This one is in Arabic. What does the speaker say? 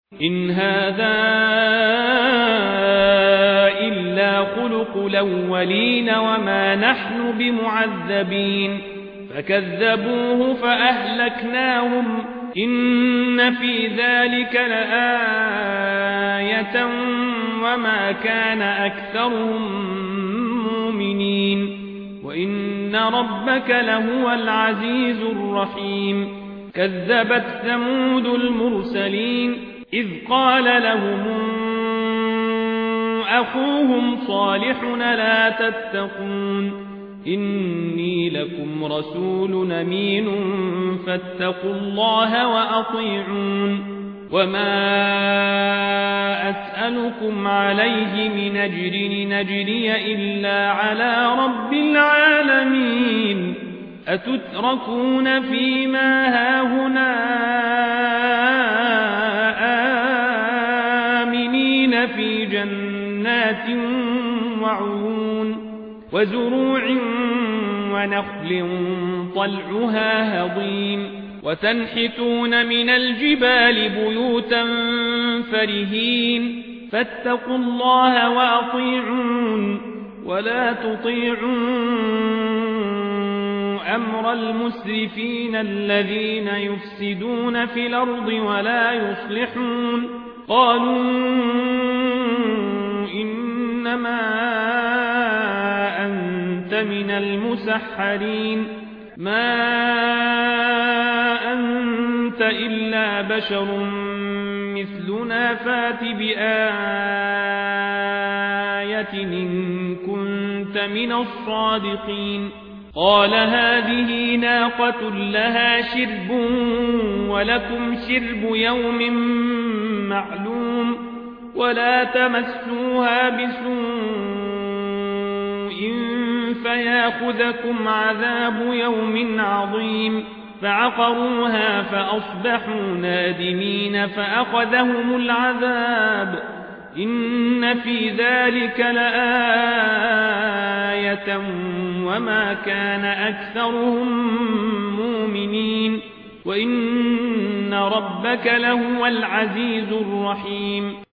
إن هذا إلا خلق الأولين وما نحن بمعذبين فكذبوه فأهلكناهم إن في ذلك لآية وما كان أكثرهم مؤمنين وإن ربك لهو العزيز الرحيم كذبت ثمود المرسلين إذ قال لهم أخوهم صالح لا تتقون إني لكم رسول أمين فاتقوا الله وأطيعون وما أسألكم عليه من أجر نجري إلا على رب العالمين أتتركون فيما هاهنا آمنين في جنات وعيون وزروع ونخل طلعها هضيم وتنحتون من الجبال بيوتا فرهين فاتقوا الله وأطيعون ولا تطيعوا أمر المسرفين الذين يفسدون في الأرض ولا يصلحون قالوا إنما أنت من المسحرين ما أنت إلا بشر مثلنا فات بآية إن كنت من الصادقين قال هذه ناقة لها شرب ولكم شرب يوم معلوم ولا تمسوها بسوء فياخذكم عذاب يوم عظيم فعقروها فأصبحوا نادمين فأخذهم العذاب إن في ذلك لآية وما كان أكثرهم مؤمنين وإن ربك لهو العزيز الرحيم